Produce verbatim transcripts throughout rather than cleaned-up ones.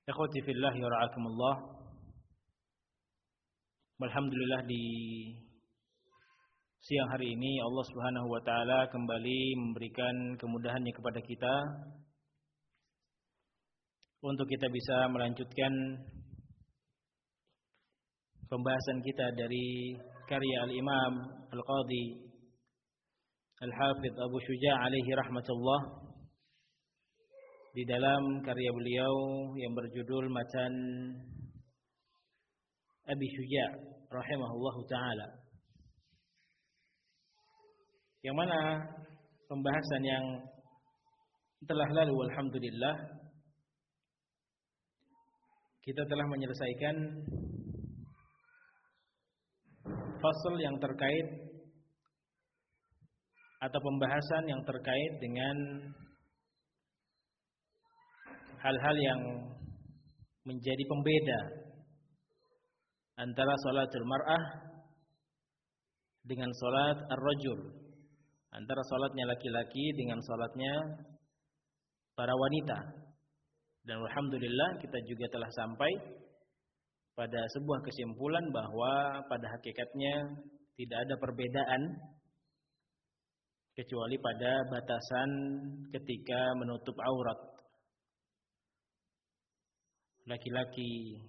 Ikhwati fillah ya ra'akumullah. Alhamdulillah di siang hari ini Allah Subhanahu wa taala kembali memberikan kemudahannya kepada kita untuk kita bisa melanjutkan pembahasan kita dari karya Al-Imam Al-Qadhi Al-Hafidh Abu Syuja' alaihi rahmatullah, di dalam karya beliau yang berjudul Matan Abi Syuja' rahimahullahu ta'ala, yang mana pembahasan yang telah lalu alhamdulillah kita telah menyelesaikan fasal yang terkait atau pembahasan yang terkait dengan hal-hal yang menjadi pembeda antara salatul mar'ah dengan salat ar-rajul, antara salatnya laki-laki dengan salatnya para wanita. Dan alhamdulillah kita juga telah sampai pada sebuah kesimpulan bahwa pada hakikatnya tidak ada perbedaan kecuali pada batasan ketika menutup aurat. Laki-laki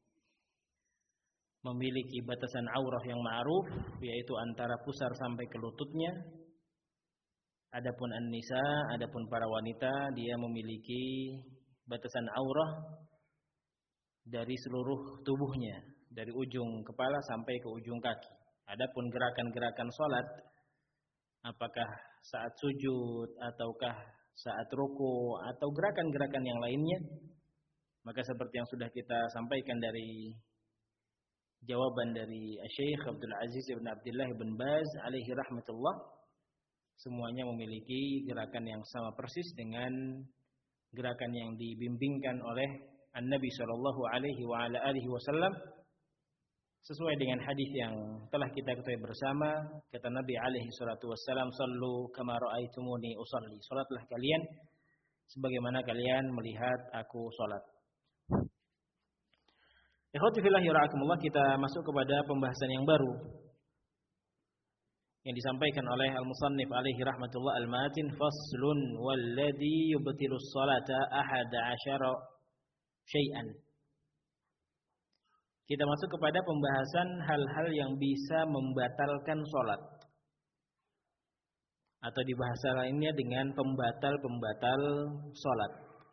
memiliki batasan aurah yang ma'ruf, yaitu antara pusar sampai ke lututnya. Adapun an-nisa, adapun para wanita, dia memiliki batasan aurah dari seluruh tubuhnya, dari ujung kepala sampai ke ujung kaki. Adapun gerakan-gerakan salat, apakah saat sujud ataukah saat ruku atau gerakan-gerakan yang lainnya, maka seperti yang sudah kita sampaikan dari jawaban dari Syekh Abdul Aziz bin Abdullah bin Baz alaihi rahmatullah, semuanya memiliki gerakan yang sama persis dengan gerakan yang dibimbingkan oleh An-Nabi sallallahu alaihi wa ala alihi wasallam, sesuai dengan hadis yang telah kita ketahui bersama. Kata Nabi alaihi salatu wassalam, "Shallu kama ra'aitumuni usalli." Salatlah kalian sebagaimana kalian melihat aku salat. Ikhwati fillah ya ra'akumullah, kita masuk kepada pembahasan yang baru yang disampaikan oleh al-musannif alaihi rahmatullah, al-matin faslun walladhi yubtilus salata ahada asyara syai'an. Kita masuk kepada pembahasan hal-hal yang bisa membatalkan salat, atau di bahasa lainnya dengan pembatal-pembatal salat.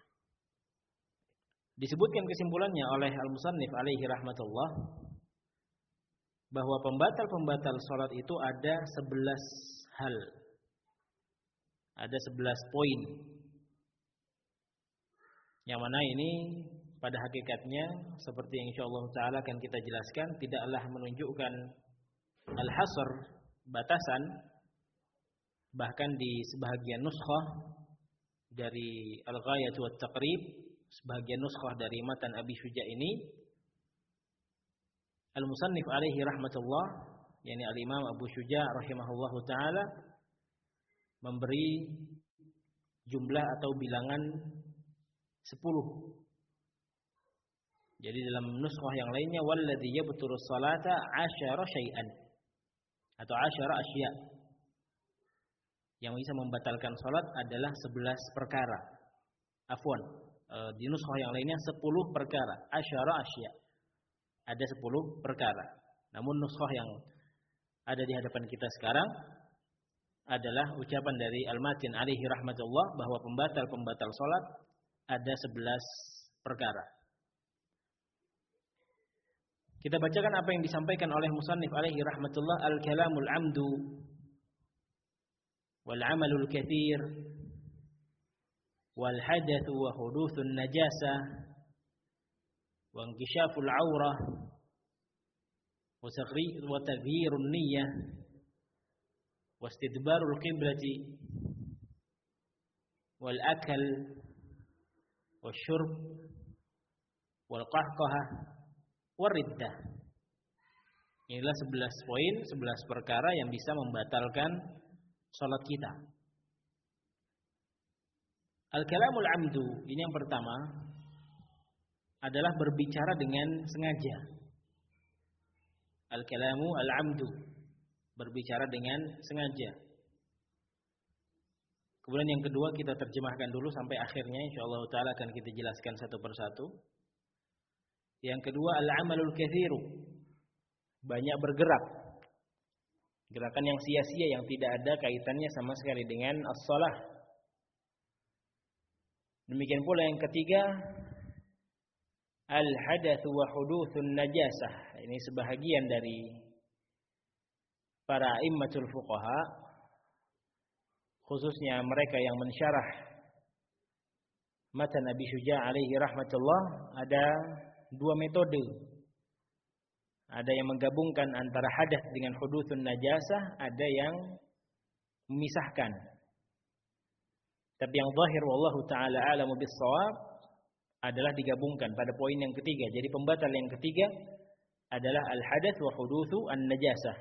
Disebutkan kesimpulannya oleh al-musannif alaihi rahmatullah bahwa pembatal-pembatal salat itu ada sebelas hal. Ada sebelas poin. Yang mana ini pada hakikatnya seperti yang insyaallah taala akan kita jelaskan, tidaklah menunjukkan al-hasr, batasan. Bahkan di sebahagian nuskhah dari Al-Ghayat wa Taqrib, sebagian nuskhah dari matan Abi Syuja' ini, al-musannif alaihi rahmatullah, yakni al-Imam Abu Syuja' rahimahullahu taala, memberi jumlah atau bilangan sepuluh. Jadi dalam nuskhah yang lainnya, walladzi yabturu salata asyara syai'an, atau asyara asya'. Yang bisa membatalkan salat adalah sebelas perkara. Afwan, di nuskhah yang lainnya sepuluh perkara, asyara asya'. Ada sepuluh perkara. Namun nuskhah yang ada di hadapan kita sekarang adalah ucapan dari Al-Matin alaihi rahmatullah bahwa pembatal-pembatal salat ada sebelas perkara. Kita bacakan apa yang disampaikan oleh musannif alaihi rahmatullah. Al-kalamul amdu wal amalul katsir wal hadatsu wa hudutsun najasah wa inkishaful aurah wa taghyirun niyyah wa istidbarul qiblati wal akal wasyurb wal qahqahah wariddah. Inilah sebelas poin, sebelas perkara yang bisa membatalkan salat kita. Al-kalamul amdu, ini yang pertama, adalah berbicara dengan sengaja. Al-kalamu al-amdu, berbicara dengan sengaja. Kemudian yang kedua kita terjemahkan dulu sampai akhirnya, insyaallah taala akan kita jelaskan satu persatu. Yang kedua al-amalul katsiru, banyak bergerak. Gerakan yang sia-sia yang tidak ada kaitannya sama sekali dengan as-shalah. Demikian pula yang ketiga al-hadatsu wa hudutsun najasah. Ini sebahagian dari para a'immatul fuqaha, khususnya mereka yang mensyarah matan Abi Syuja' alaihi rahmatullah, ada dua metode. Ada yang menggabungkan antara hadath dengan hudutsun najasah, ada yang memisahkan. Tapi yang zahir wallahu taala a'lamu bis-shawab adalah digabungkan pada poin yang ketiga. Jadi pembatal yang ketiga adalah al-hadath wa hudutsu an-najasah.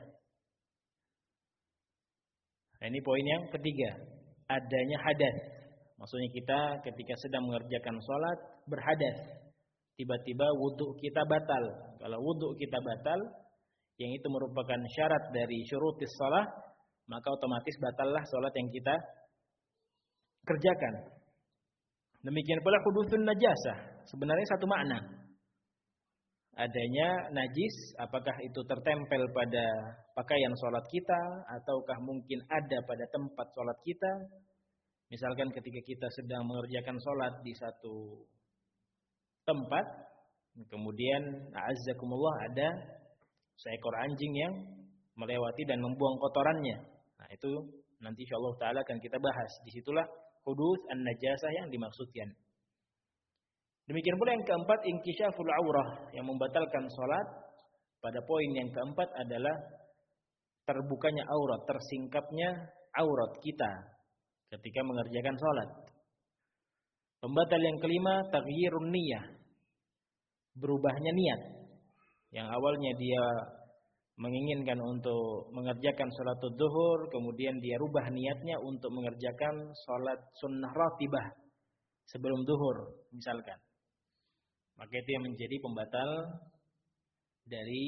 Nah, ini poin yang ketiga, adanya hadath. Maksudnya kita ketika sedang mengerjakan sholat berhadath, tiba-tiba wudhu kita batal. Kalau wudhu kita batal, yang itu merupakan syarat dari syurutis sholat, maka otomatis batallah sholat yang kita kerjakan. Demikian pula hudutsun najasah, sebenarnya satu makna. Adanya najis, apakah itu tertempel pada pakaian sholat kita, ataukah mungkin ada pada tempat sholat kita. Misalkan ketika kita sedang mengerjakan sholat di satu tempat, kemudian a'azzakumullah ada seekor anjing yang melewati dan membuang kotorannya. Nah itu nanti insyaallah taala akan kita bahas. Disitulah huduts an-najasah yang dimaksudkan. Demikian pula yang keempat, inkisyaful aurah, yang membatalkan sholat. Pada poin yang keempat adalah terbukanya aurat, tersingkapnya aurat kita ketika mengerjakan sholat. Pembatal yang kelima, taghyirun niyah, berubahnya niat. Yang awalnya dia menginginkan untuk mengerjakan sholat zuhur, kemudian dia rubah niatnya untuk mengerjakan sholat sunnah ratibah sebelum zuhur misalkan. Maka itu yang menjadi pembatal dari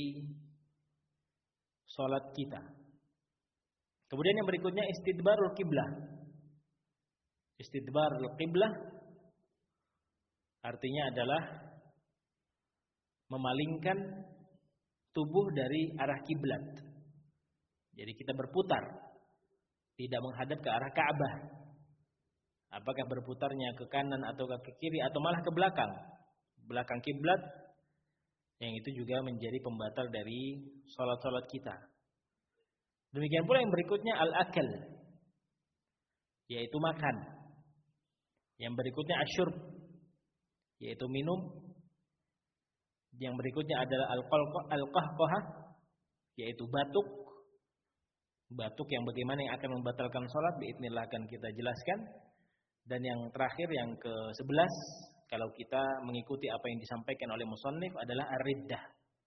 sholat kita. Kemudian yang berikutnya istidbarul qiblah. Istidbarul qiblah artinya adalah memalingkan tubuh dari arah kiblat. Jadi kita berputar, tidak menghadap ke arah Ka'bah. Apakah berputarnya ke kanan atau ke kiri atau malah ke belakang, belakang kiblat, yang itu juga menjadi pembatal dari salat-salat kita. Demikian pula yang berikutnya al-akal, yaitu makan. Yang berikutnya asyurb, yaitu minum. Yang berikutnya adalah al-qahqahah, yaitu batuk. Batuk yang bagaimana yang akan membatalkan salat, biidznillah akan kita jelaskan. Dan yang terakhir, yang ke sebelas, kalau kita mengikuti apa yang disampaikan oleh musannif, adalah ar-riddah.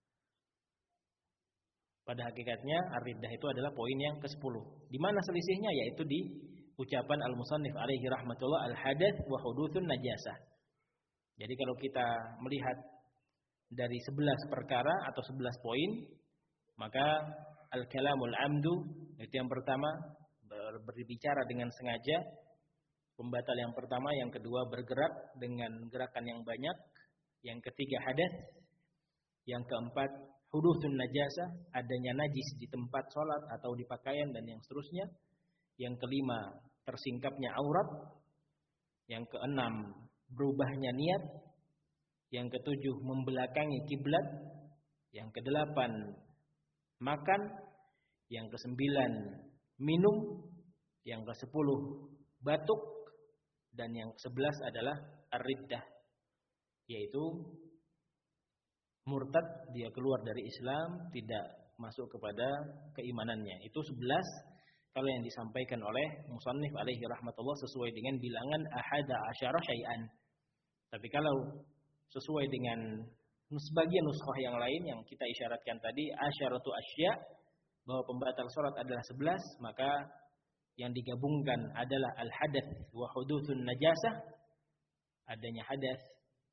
Pada hakikatnya ar-riddah itu adalah poin yang ke sepuluh. Di mana selisihnya? Yaitu di ucapan al-musannif alaihi rahmatullah, al-hadath wa hudutsun najasah. Jadi kalau kita melihat dari sebelas perkara atau sebelas poin, maka al-kalamul amdu itu yang pertama, ber- berbicara dengan sengaja, pembatal yang pertama. Yang kedua, bergerak dengan gerakan yang banyak. Yang ketiga, hadath. Yang keempat, hudutsun najasah, adanya najis di tempat sholat atau di pakaian dan yang seterusnya. Yang kelima, tersingkapnya aurat. Yang keenam, berubahnya niat. Yang ketujuh, membelakangi kiblat. Yang kedelapan, makan. Yang kesembilan, minum. Yang kesepuluh, batuk. Dan yang kesebelas adalah ar-riddah, yaitu murtad, dia keluar dari Islam, tidak masuk kepada keimanannya. Itu sebelas kalau yang disampaikan oleh musannif alaihi rahmatullah sesuai dengan bilangan ahada asyara syai'an. Tapi kalau sesuai dengan sebagian nuskhah yang lain yang kita isyaratkan tadi, asyaratu asya, bahwa pembatal salat adalah sebelas, maka yang digabungkan adalah al-hadath wa hudutsun najasah, adanya hadath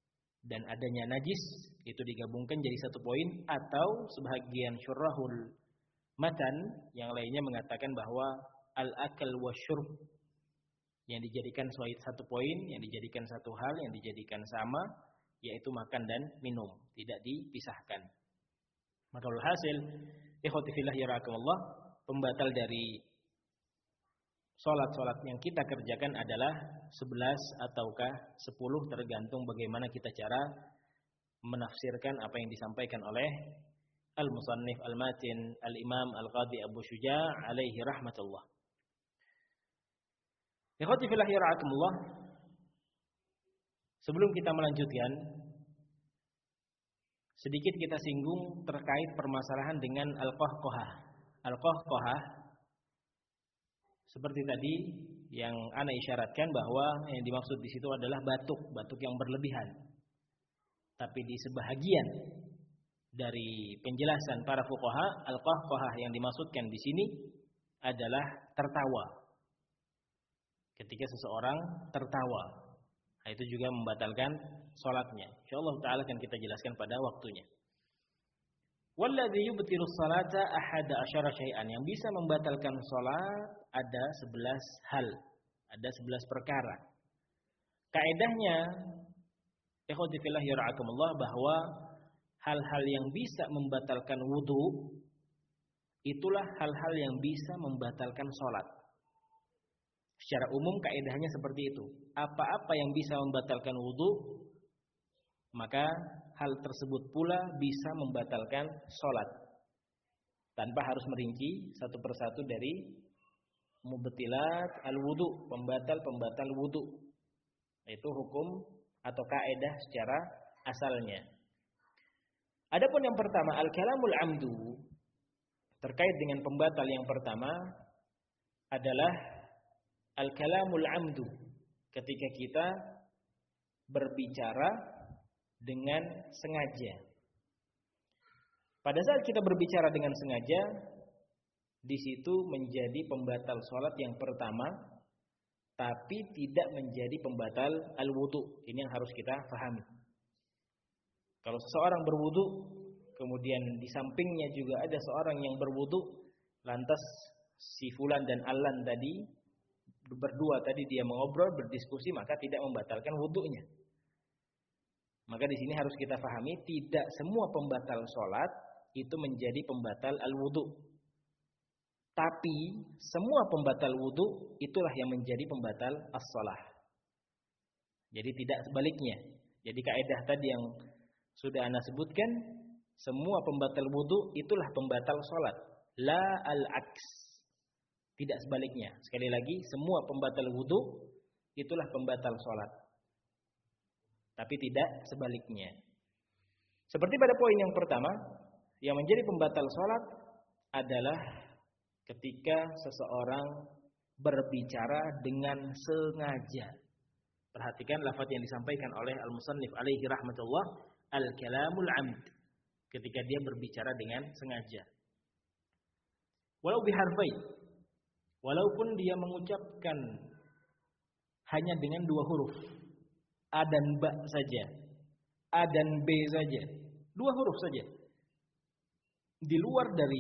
dan adanya najis itu digabungkan jadi satu poin, atau sebahagian syurahul matan yang lainnya mengatakan bahwa al-akal wasyurb yang dijadikan satu poin, yang dijadikan satu hal, yang dijadikan sama, yaitu makan dan minum, tidak dipisahkan. Maka hasil ikhwati fillah yarhakumullah, pembatal dari salat-salat yang kita kerjakan adalah sebelas ataukah sepuluh, tergantung bagaimana kita cara menafsirkan apa yang disampaikan oleh al-musannif al-matin al-imam al-qadhi Abu Syuja' alaihi rahmatullah. Ikhwati fillah yarhakumullah, sebelum kita melanjutkan, sedikit kita singgung terkait permasalahan dengan al-qahqahah. Al-qahqahah seperti tadi yang ana isyaratkan bahwa yang dimaksud di situ adalah batuk, batuk yang berlebihan. Tapi di sebahagian dari penjelasan para fuqaha, al-qahqahah yang dimaksudkan di sini adalah tertawa. Ketika seseorang tertawa, nah, itu juga membatalkan salatnya. Insyaallah taala akan kita jelaskan pada waktunya. Walladzi yubtilu sholata ahada asyara syai'an, yang bisa membatalkan salat ada sebelas hal, ada sebelas perkara. Kaedahnya ikhwati fillah yarhakumullah, bahwa hal-hal yang bisa membatalkan wudu itulah hal-hal yang bisa membatalkan salat. Secara umum kaedahnya seperti itu. Apa-apa yang bisa membatalkan wudu, maka hal tersebut pula bisa membatalkan sholat. Tanpa harus merinci satu persatu dari mubtilat al-wudu, pembatal-pembatal wudu. Itu hukum atau kaedah secara asalnya. Adapun yang pertama, al-kalamul amdu, terkait dengan pembatal yang pertama adalah al-kalamul amdu, ketika kita berbicara dengan sengaja. Pada saat kita berbicara dengan sengaja, di situ menjadi pembatal sholat yang pertama, tapi tidak menjadi pembatal al-wudu. Ini yang harus kita pahami. Kalau seseorang berwudu, kemudian di sampingnya juga ada seorang yang berwudu, lantas si fulan dan allan tadi berdua tadi dia mengobrol, berdiskusi, maka tidak membatalkan wudunya. Maka di sini harus kita pahami, tidak semua pembatal sholat itu menjadi pembatal al-wudu. Tapi semua pembatal wudu itulah yang menjadi pembatal as-shalah. Jadi tidak sebaliknya. Jadi kaidah tadi yang sudah ana sebutkan, semua pembatal wudu itulah pembatal sholat. La al-aks. Tidak sebaliknya. Sekali lagi, semua pembatal wudu itulah pembatal sholat. Tapi tidak sebaliknya. Seperti pada poin yang pertama, yang menjadi pembatal sholat adalah ketika seseorang berbicara dengan sengaja. Perhatikan lafaz yang disampaikan oleh al-musannif alaihi rahmatullah, al-kalamul amd. Ketika dia berbicara dengan sengaja. Walau biharfain, walaupun dia mengucapkan hanya dengan dua huruf, A dan Ba saja, A dan B saja, dua huruf saja. Di luar dari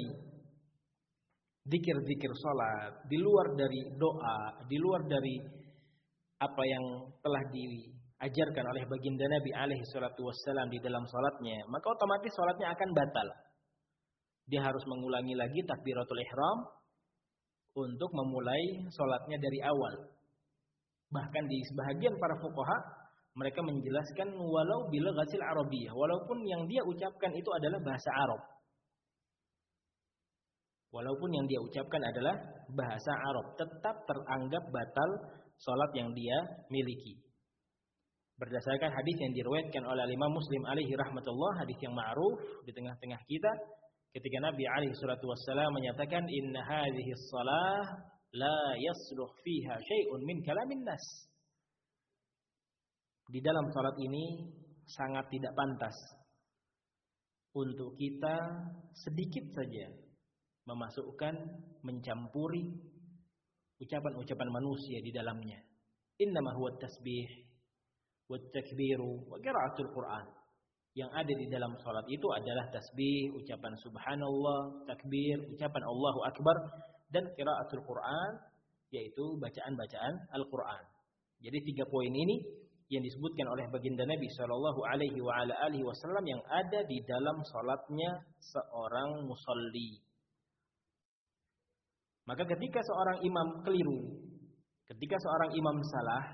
zikir-zikir salat, di luar dari doa, di luar dari apa yang telah diajarkan oleh baginda Nabi alaihi salatu wassalam di dalam salatnya, maka otomatis salatnya akan batal. Dia harus mengulangi lagi takbiratul ihram untuk memulai salatnya dari awal. Bahkan di sebahagian para fuqaha, mereka menjelaskan walau bil ghasil arabiyyah, walaupun yang dia ucapkan itu adalah bahasa Arab. Walaupun yang dia ucapkan adalah bahasa Arab, tetap teranggap batal salat yang dia miliki. Berdasarkan hadis yang diriwayatkan oleh Imam Muslim alaihi rahmatullah, hadis yang ma'ruf di tengah-tengah kita, ketika Nabi alaihi salatu wassalam menyatakan inna hadhihi shalah la yasluh fiha syai'un min kalamin nas. Di dalam salat ini sangat tidak pantas untuk kita sedikit saja memasukkan, mencampuri ucapan-ucapan manusia di dalamnya. Innama huwa tasbih. wa takbiru wa qiraatul Qur'an. Yang ada di dalam salat itu adalah tasbih, ucapan subhanallah, takbir, ucapan Allahu akbar, dan qiraatul Qur'an, yaitu bacaan-bacaan Al-Qur'an. Jadi tiga poin ini yang disebutkan oleh baginda Nabi Shallallahu Alaihi wa ala alihi Wasallam yang ada di dalam salatnya seorang musalli. Maka ketika seorang imam keliru, ketika seorang imam salah,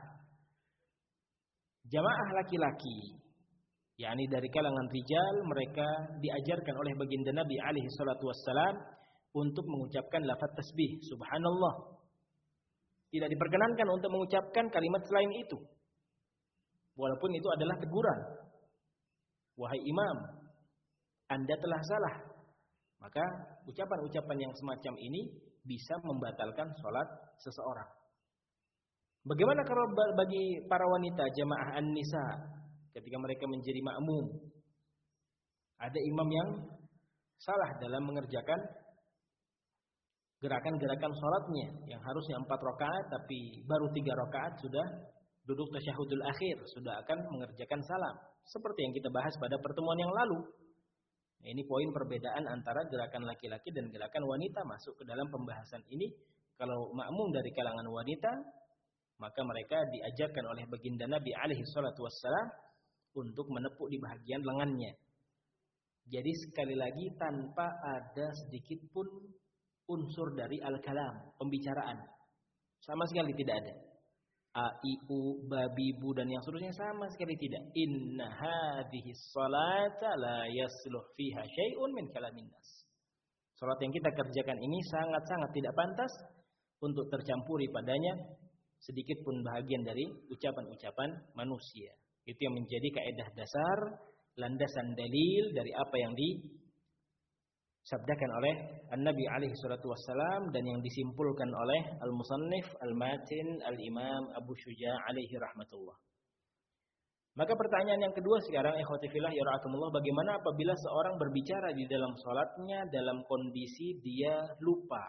jamaah laki-laki, yakni dari kalangan rijal, mereka diajarkan oleh baginda Nabi alaihi salatu wassalam untuk mengucapkan lafaz tasbih, subhanallah. Tidak diperkenankan untuk mengucapkan kalimat selain itu. Walaupun itu adalah teguran. Wahai imam, Anda telah salah. Maka ucapan-ucapan yang semacam ini bisa membatalkan sholat seseorang. Bagaimana kalau bagi para wanita jamaah an-nisa ketika mereka menjadi makmum? Ada imam yang salah dalam mengerjakan gerakan-gerakan sholatnya yang harusnya empat rakaat tapi baru tiga rakaat sudah duduk tasyahudul akhir, sudah akan mengerjakan salam. Seperti yang kita bahas pada pertemuan yang lalu. Nah, ini poin perbedaan antara gerakan laki-laki dan gerakan wanita masuk ke dalam pembahasan ini. Kalau makmum dari kalangan wanita, maka mereka diajarkan oleh baginda Nabi alaihi salatu wassalam untuk menepuk di bahagian lengannya. Jadi sekali lagi tanpa ada sedikit pun unsur dari al-kalam, pembicaraan. Sama sekali tidak ada. A, I, U, babi, bu, dan yang seterusnya sama sekali tidak. Inna hadhihi salata la yasluh fiha syai'un min kalamin nas. Salat yang kita kerjakan ini sangat-sangat tidak pantas untuk tercampuri padanya sedikit pun bahagian dari ucapan-ucapan manusia. Itu yang menjadi kaidah dasar, landasan dalil dari apa yang disabdakan oleh An-Nabi alaihi salatu wassalam dan yang disimpulkan oleh Al-Musannif Al-Matin Al-Imam Abu Syuja alaihi rahmatullah. Maka pertanyaan yang kedua sekarang, ikhwati fillah ya ra'akumullah, bagaimana apabila seorang berbicara di dalam salatnya dalam kondisi dia lupa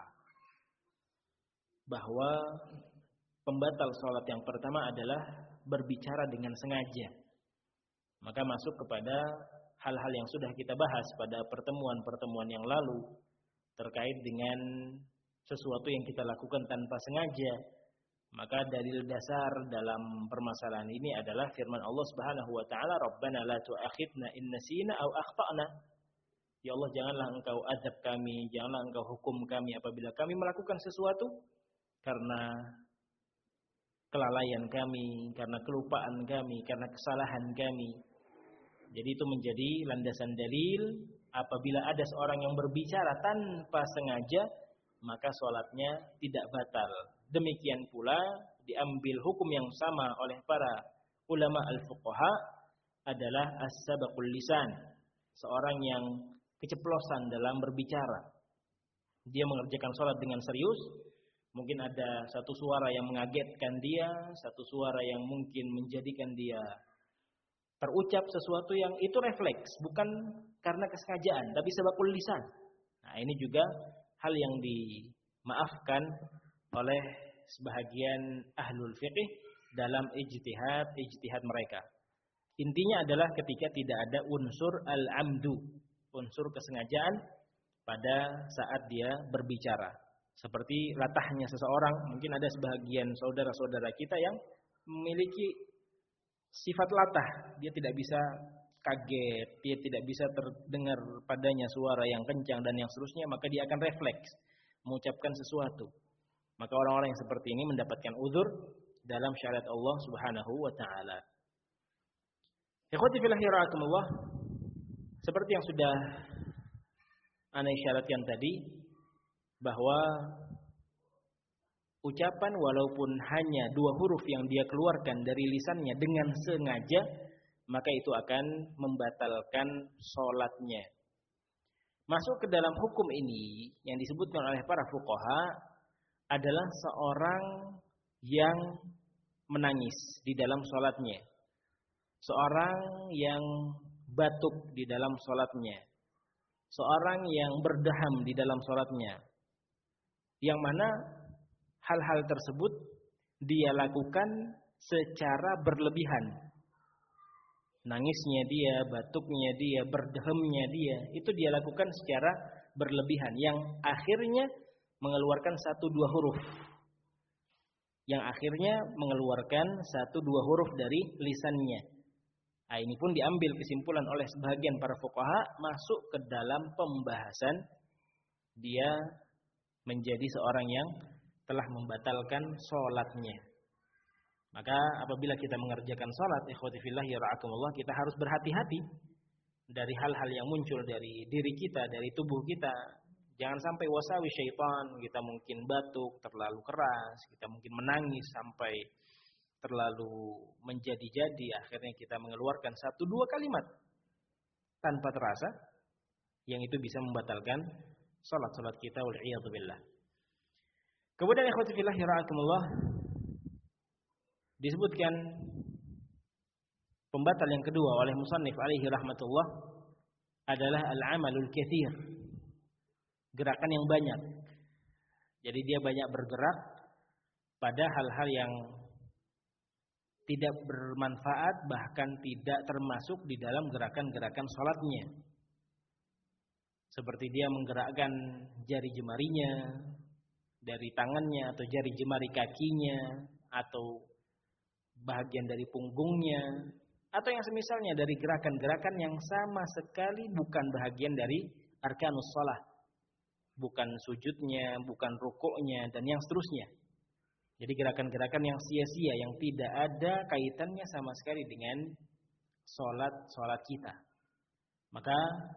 bahwa pembatal salat yang pertama adalah berbicara dengan sengaja. Maka masuk kepada hal-hal yang sudah kita bahas pada pertemuan-pertemuan yang lalu terkait dengan sesuatu yang kita lakukan tanpa sengaja. Maka dalil dasar dalam permasalahan ini adalah firman Allah Subhanahu wa taala, "Rabbana la tu'akhidna in nasina aw akhtana." Ya Allah, janganlah Engkau azab kami, janganlah Engkau hukum kami apabila kami melakukan sesuatu karena kelalaian kami, karena kelupaan kami, karena kesalahan kami. Jadi itu menjadi landasan dalil apabila ada seorang yang berbicara tanpa sengaja, maka sholatnya tidak batal. Demikian pula diambil hukum yang sama oleh para ulama al-fuqaha adalah as-sabaqul lisan. Seorang yang keceplosan dalam berbicara. Dia mengerjakan sholat dengan serius. Mungkin ada satu suara yang mengagetkan dia, satu suara yang mungkin menjadikan dia terucap sesuatu yang itu refleks, bukan karena kesengajaan, tapi sabaqul lisan. Nah, ini juga hal yang dimaafkan oleh sebahagian ahlul fiqih dalam ijtihad-ijtihad mereka. Intinya adalah ketika tidak ada unsur al-amdu, unsur kesengajaan pada saat dia berbicara. Seperti latahnya seseorang, mungkin ada sebahagian saudara-saudara kita yang memiliki sifat latah, dia tidak bisa kaget, dia tidak bisa terdengar padanya suara yang kencang dan yang seterusnya, maka dia akan refleks mengucapkan sesuatu. Maka orang-orang yang seperti ini mendapatkan uzur dalam syariat Allah Subhanahu wa taala. Ikhwati fillah rahimakumullah, seperti yang sudah ana isyaratkan tadi, bahwa ucapan walaupun hanya dua huruf yang dia keluarkan dari lisannya dengan sengaja, maka itu akan membatalkan sholatnya. Masuk ke dalam hukum ini yang disebutkan oleh para fuqaha adalah seorang yang menangis di dalam sholatnya, seorang yang batuk di dalam sholatnya, seorang yang berdaham di dalam sholatnya, yang mana hal-hal tersebut dia lakukan secara berlebihan, nangisnya dia, batuknya dia, berdehemnya dia, itu dia lakukan secara berlebihan yang akhirnya mengeluarkan satu dua huruf. Yang akhirnya mengeluarkan satu dua huruf dari lisannya. Nah, ini pun diambil kesimpulan oleh sebagian para fuqaha masuk ke dalam pembahasan dia menjadi seorang yang telah membatalkan sholatnya. Maka apabila kita mengerjakan sholat, ikhwati fillah ya ra'akumullah, kita harus berhati-hati dari hal-hal yang muncul dari diri kita, dari tubuh kita. Jangan sampai wasawis syaitan, kita mungkin batuk terlalu keras, kita mungkin menangis sampai terlalu menjadi-jadi, akhirnya kita mengeluarkan satu dua kalimat tanpa terasa, yang itu bisa membatalkan salat-salat kita, wal-'iyadzu billah. Kemudian ikhwati fillah ra'akumullah, disebutkan pembatal yang kedua oleh musannif alaihi rahmatullah adalah al-amalul katsir, gerakan yang banyak. Jadi dia banyak bergerak pada hal-hal yang tidak bermanfaat, bahkan tidak termasuk di dalam gerakan-gerakan sholatnya. Seperti dia menggerakkan jari jemarinya dari tangannya, atau jari jemari kakinya, atau bahagian dari punggungnya, atau yang semisalnya dari gerakan-gerakan yang sama sekali bukan bahagian dari arkanus shalah, bukan sujudnya, bukan rukuknya, dan yang seterusnya. Jadi gerakan-gerakan yang sia-sia, yang tidak ada kaitannya sama sekali dengan sholat-sholat kita. Maka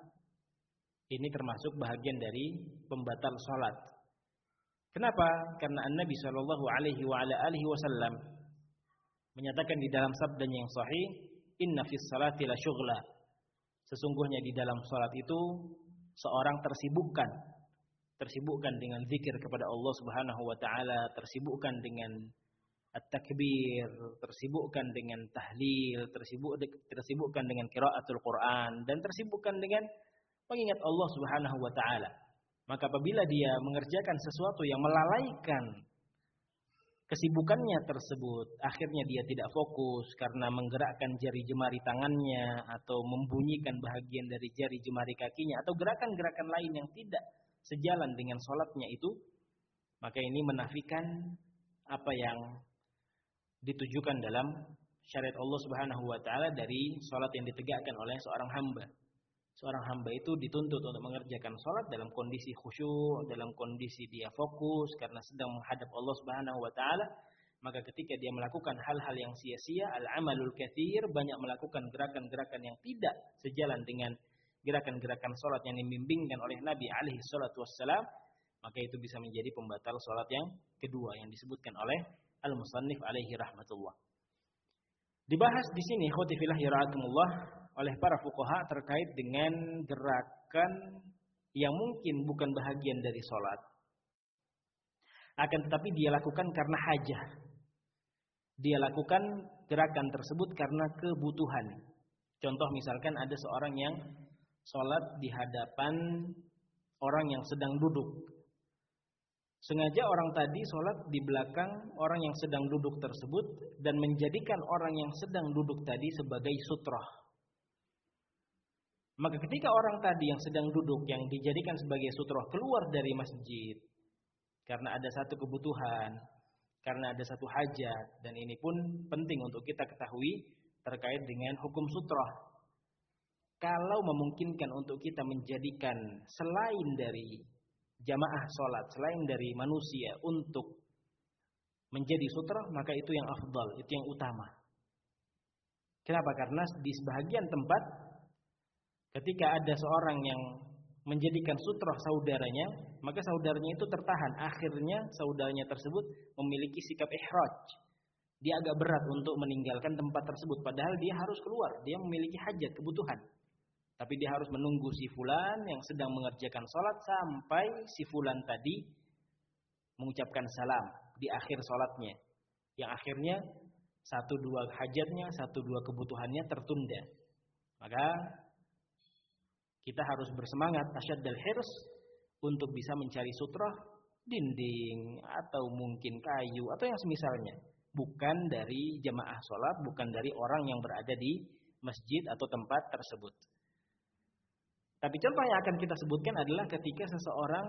ini termasuk bahagian dari pembatal sholat. Kenapa? Karena An-Nabi Shallallahu Alaihi Wasallam menyatakan di dalam sabdanya yang sahih, Inna fis salati la syughla. Sesungguhnya di dalam sholat itu seorang tersibukkan. Tersibukkan dengan zikir kepada Allah Subhanahu wa taala, tersibukkan dengan at-takbir, tersibukkan dengan tahlil, tersibuk tersibukkan dengan qiraatul Quran, dan tersibukkan dengan mengingat Allah Subhanahu wa taala. Maka apabila dia mengerjakan sesuatu yang melalaikan kesibukannya tersebut, akhirnya dia tidak fokus karena menggerakkan jari jemari tangannya, atau membunyikan bahagian dari jari jemari kakinya, atau gerakan-gerakan lain yang tidak sejalan dengan sholatnya itu, maka ini menafikan apa yang ditujukan dalam syariat Allah Subhanahu wa taala dari sholat yang ditegakkan oleh seorang hamba. Seorang hamba itu dituntut untuk mengerjakan sholat dalam kondisi khusyuk, dalam kondisi dia fokus karena sedang menghadap Allah Subhanahu wa taala. Maka ketika dia melakukan hal-hal yang sia-sia, al-amalul katsir, banyak melakukan gerakan-gerakan yang tidak sejalan dengan gerakan-gerakan sholat yang dibimbingkan oleh Nabi alaihi salatu wassalam, maka itu bisa menjadi pembatal sholat yang kedua yang disebutkan oleh al-musannif alaihi rahmatullah. Dibahas di sini ikhwati fillah yarahumullah oleh para fuqaha terkait dengan gerakan yang mungkin bukan bahagian dari sholat, akan tetapi dia lakukan karena hajah. Dia lakukan gerakan tersebut karena kebutuhan. Contoh misalkan ada seorang yang sholat di hadapan orang yang sedang duduk. Sengaja orang tadi sholat di belakang orang yang sedang duduk tersebut dan menjadikan orang yang sedang duduk tadi sebagai sutrah. Maka ketika orang tadi yang sedang duduk yang dijadikan sebagai sutrah keluar dari masjid karena ada satu kebutuhan, karena ada satu hajat, dan ini pun penting untuk kita ketahui terkait dengan hukum sutrah. Kalau memungkinkan untuk kita menjadikan selain dari jamaah sholat, selain dari manusia untuk menjadi sutrah, maka itu yang afdal, itu yang utama. Kenapa? Karena di sebahagian tempat ketika ada seorang yang menjadikan sutrah saudaranya, maka saudaranya itu tertahan. Akhirnya saudaranya tersebut memiliki sikap ihraj. Dia agak berat untuk meninggalkan tempat tersebut, padahal dia harus keluar, dia memiliki hajat, kebutuhan. Tapi dia harus menunggu si fulan yang sedang mengerjakan sholat sampai si fulan tadi mengucapkan salam di akhir sholatnya. Yang akhirnya satu dua hajatnya, satu dua kebutuhannya tertunda. Maka kita harus bersemangat tasyaddal hirs untuk bisa mencari sutrah dinding atau mungkin kayu atau yang semisalnya. Bukan dari jamaah sholat, bukan dari orang yang berada di masjid atau tempat tersebut. Tapi contoh yang akan kita sebutkan adalah ketika seseorang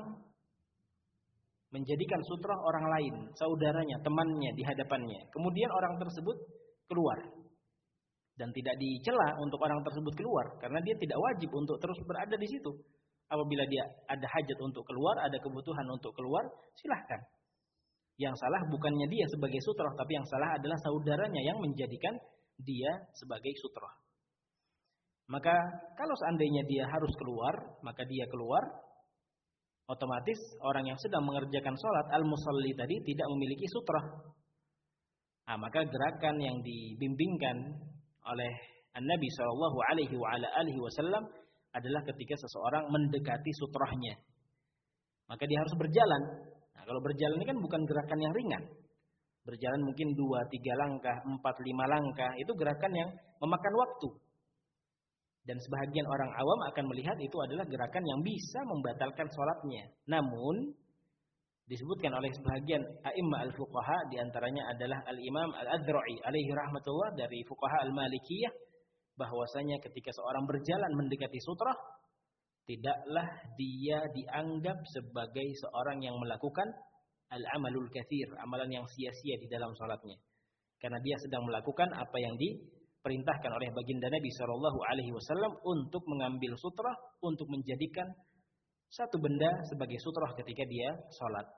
menjadikan sutrah orang lain, saudaranya, temannya di hadapannya. Kemudian orang tersebut keluar. Dan tidak dicela untuk orang tersebut keluar. Karena dia tidak wajib untuk terus berada di situ. Apabila dia ada hajat untuk keluar, ada kebutuhan untuk keluar, silahkan. Yang salah bukannya dia sebagai sutrah, tapi yang salah adalah saudaranya yang menjadikan dia sebagai sutrah. Maka kalau seandainya dia harus keluar, maka dia keluar. Otomatis orang yang sedang mengerjakan sholat al-musalli tadi tidak memiliki sutrah. Nah, maka gerakan yang dibimbingkan oleh An-Nabi Shallallahu Alaihi Wasallam adalah ketika seseorang mendekati sutrahnya, maka dia harus berjalan. Nah, kalau berjalan ini kan bukan gerakan yang ringan. Berjalan mungkin dua, tiga langkah, empat, lima langkah, itu gerakan yang memakan waktu. Dan sebahagian orang awam akan melihat itu adalah gerakan yang bisa membatalkan sholatnya. Namun disebutkan oleh sebahagian a'immah al-fuqaha, diantaranya adalah al-imam al-Adzra'i alaihi rahmatullah dari fuqaha al-Malikiyah, bahwasanya ketika seorang berjalan mendekati sutrah, tidaklah dia dianggap sebagai seorang yang melakukan al-amalul katsir, amalan yang sia-sia di dalam sholatnya. Karena dia sedang melakukan apa yang diperintahkan oleh baginda Nabi Shallallahu Alaihi Wasallam untuk mengambil sutrah, untuk menjadikan satu benda sebagai sutrah ketika dia sholat.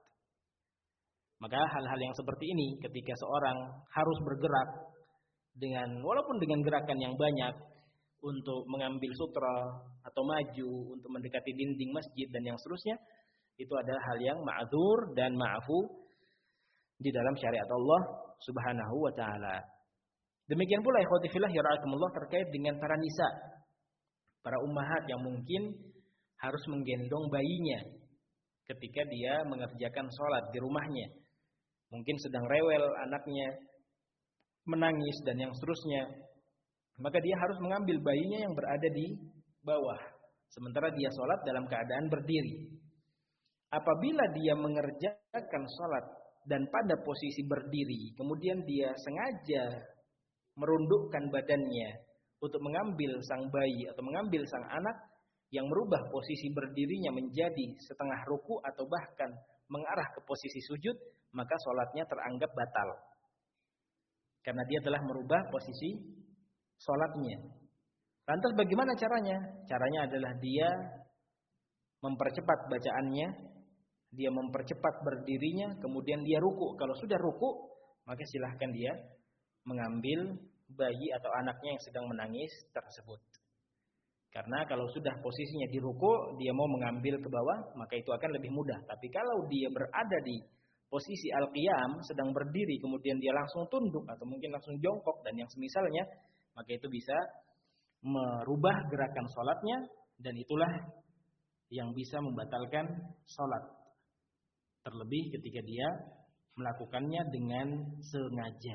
Maka hal-hal yang seperti ini ketika seorang harus bergerak dengan walaupun dengan gerakan yang banyak untuk mengambil sutrah atau maju untuk mendekati dinding masjid dan yang seterusnya, itu adalah hal yang ma'dzur dan ma'fu di dalam syariat Allah Subhanahu wa taala. Demikian pula ikhwati fillah ya rahimakumullah terkait dengan para nisa, para ummahat yang mungkin harus menggendong bayinya ketika dia mengerjakan sholat di rumahnya. Mungkin sedang rewel anaknya, menangis dan yang seterusnya. Maka dia harus mengambil bayinya yang berada di bawah, sementara dia sholat dalam keadaan berdiri. Apabila dia mengerjakan sholat dan pada posisi berdiri, kemudian dia sengaja merundukkan badannya untuk mengambil sang bayi atau mengambil sang anak, yang merubah posisi berdirinya menjadi setengah ruku atau bahkan mengarah ke posisi sujud, maka sholatnya teranggap batal. Karena dia telah merubah posisi sholatnya. Lantas bagaimana caranya? Caranya adalah dia mempercepat bacaannya, dia mempercepat berdirinya, kemudian dia ruku. Kalau sudah ruku, maka silahkan dia mengambil bayi atau anaknya yang sedang menangis tersebut. Karena kalau sudah posisinya di ruku, dia mau mengambil ke bawah, maka itu akan lebih mudah. Tapi kalau dia berada di posisi al-qiyam, sedang berdiri, kemudian dia langsung tunduk atau mungkin langsung jongkok dan yang semisalnya, maka itu bisa merubah gerakan sholatnya, dan itulah yang bisa membatalkan sholat. Terlebih ketika dia melakukannya dengan sengaja.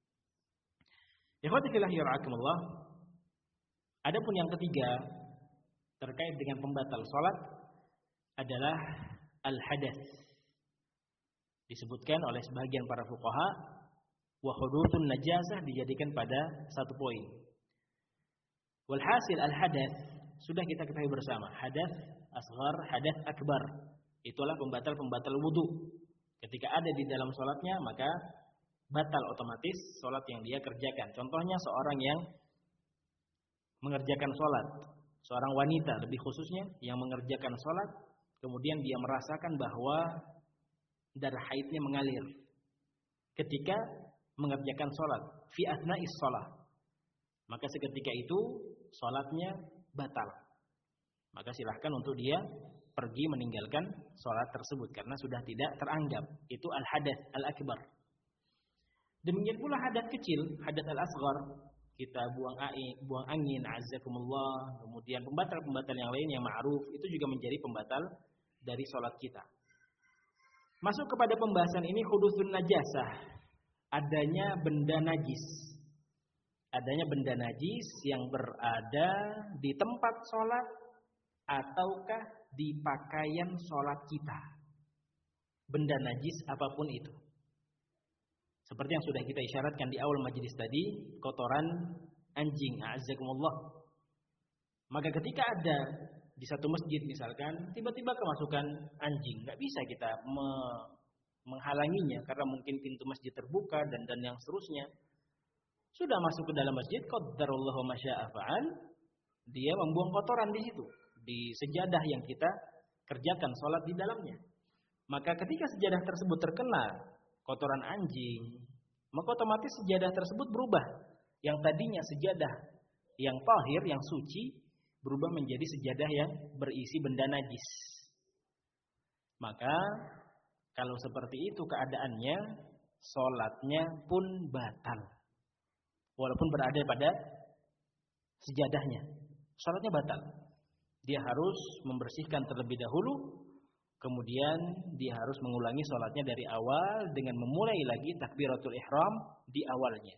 Ikhwati fillah ya rahimakumullah. Adapun yang ketiga terkait dengan pembatal sholat adalah al-hadath. Disebutkan oleh sebagian para fuqaha, wa hudutsun najasah dijadikan pada satu poin. Walhasil al-hadath sudah kita ketahui bersama, hadath asghar, hadath akbar. Itulah pembatal-pembatal wudu. Ketika ada di dalam sholatnya, maka batal otomatis sholat yang dia kerjakan. Contohnya seorang yang mengerjakan sholat, seorang wanita lebih khususnya yang mengerjakan sholat, kemudian dia merasakan bahwa darah haidnya mengalir ketika mengerjakan sholat, fi athna'is sholat, maka seketika itu sholatnya batal. Maka silahkan untuk dia pergi meninggalkan sholat tersebut karena sudah tidak teranggap. Itu al-hadath al-akbar. Demikian pula hadath kecil, hadath al-asghar, kita buang air, buang angin, azzakumullah, kemudian pembatal-pembatal yang lain yang ma'ruf, itu juga menjadi pembatal dari sholat kita. Masuk kepada pembahasan ini hudutsun najasah, adanya benda najis. Adanya benda najis yang berada di tempat sholat ataukah di pakaian sholat kita. Benda najis apapun itu. Seperti yang sudah kita isyaratkan di awal majelis tadi, kotoran anjing, a'azzakumullah. Maka ketika ada di satu masjid misalkan, tiba-tiba kemasukan anjing, nggak bisa kita me menghalanginya karena mungkin pintu masjid terbuka dan dan yang seterusnya. Sudah masuk ke dalam masjid, qaddarallahu masya'a fa'al, dia membuang kotoran di situ, di sejadah yang kita kerjakan salat di dalamnya. Maka ketika sejadah tersebut terkena kotoran anjing, maka otomatis sejadah tersebut berubah. Yang tadinya sejadah yang tahir, yang suci, berubah menjadi sejadah yang berisi benda najis. Maka kalau seperti itu keadaannya, salatnya pun batal. Walaupun berada pada sejadahnya, salatnya batal. Dia harus membersihkan terlebih dahulu, kemudian dia harus mengulangi salatnya dari awal dengan memulai lagi takbiratul ihram di awalnya.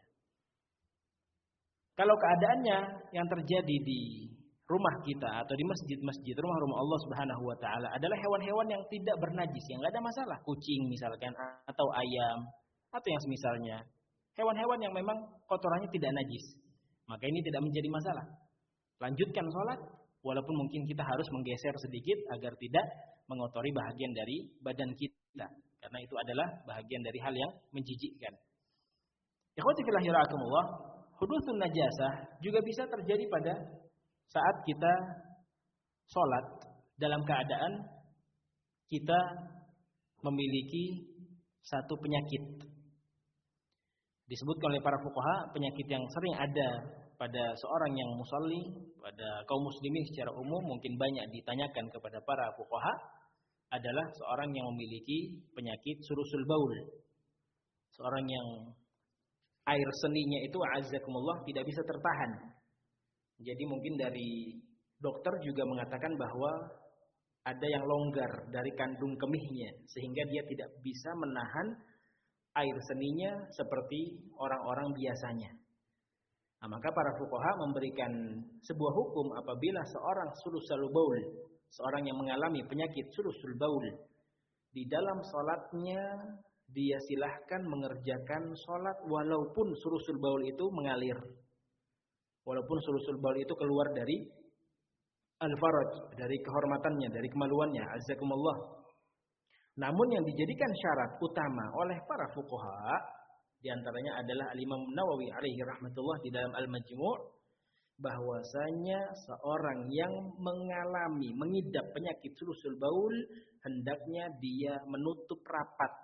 Kalau keadaannya yang terjadi di rumah kita atau di masjid-masjid, rumah-rumah Allah Subhanahu wa taala adalah hewan-hewan yang tidak bernajis, yang enggak ada masalah, kucing misalkan atau ayam atau yang semisalnya. Hewan-hewan yang memang kotorannya tidak najis, maka ini tidak menjadi masalah. Lanjutkan sholat, walaupun mungkin kita harus menggeser sedikit agar tidak mengotori bahagian dari badan kita, karena itu adalah bahagian dari hal yang menjijikkan. Ikhwati fillah rahimakumullah, hudutsun najasah juga bisa terjadi pada saat kita sholat dalam keadaan kita memiliki satu penyakit. Disebutkan oleh para fuqaha, penyakit yang sering ada pada seorang yang musalli, pada kaum muslimin secara umum, mungkin banyak ditanyakan kepada para fuqaha, adalah seorang yang memiliki penyakit sulusul baul. Seorang yang air seninya itu a'azzakumullah tidak bisa tertahan. Jadi mungkin dari dokter juga mengatakan bahwa ada yang longgar dari kandung kemihnya, sehingga dia tidak bisa menahan air seninya seperti orang-orang biasanya. Nah, maka para fuqaha memberikan sebuah hukum apabila seorang sulusul baul, seorang yang mengalami penyakit sulusul baul, di dalam sholatnya dia silahkan mengerjakan sholat walaupun sulusul baul itu mengalir, walaupun sulusul baul itu keluar dari al-faraj, dari kehormatannya, dari kemaluannya, azzakumullah. Namun yang dijadikan syarat utama oleh para fuqaha, di antaranya adalah Al-Imam Nawawi alaihi rahmatullah di dalam Al-Majmu', bahwasanya seorang yang mengalami, mengidap penyakit sulusul baul, hendaknya dia menutup rapat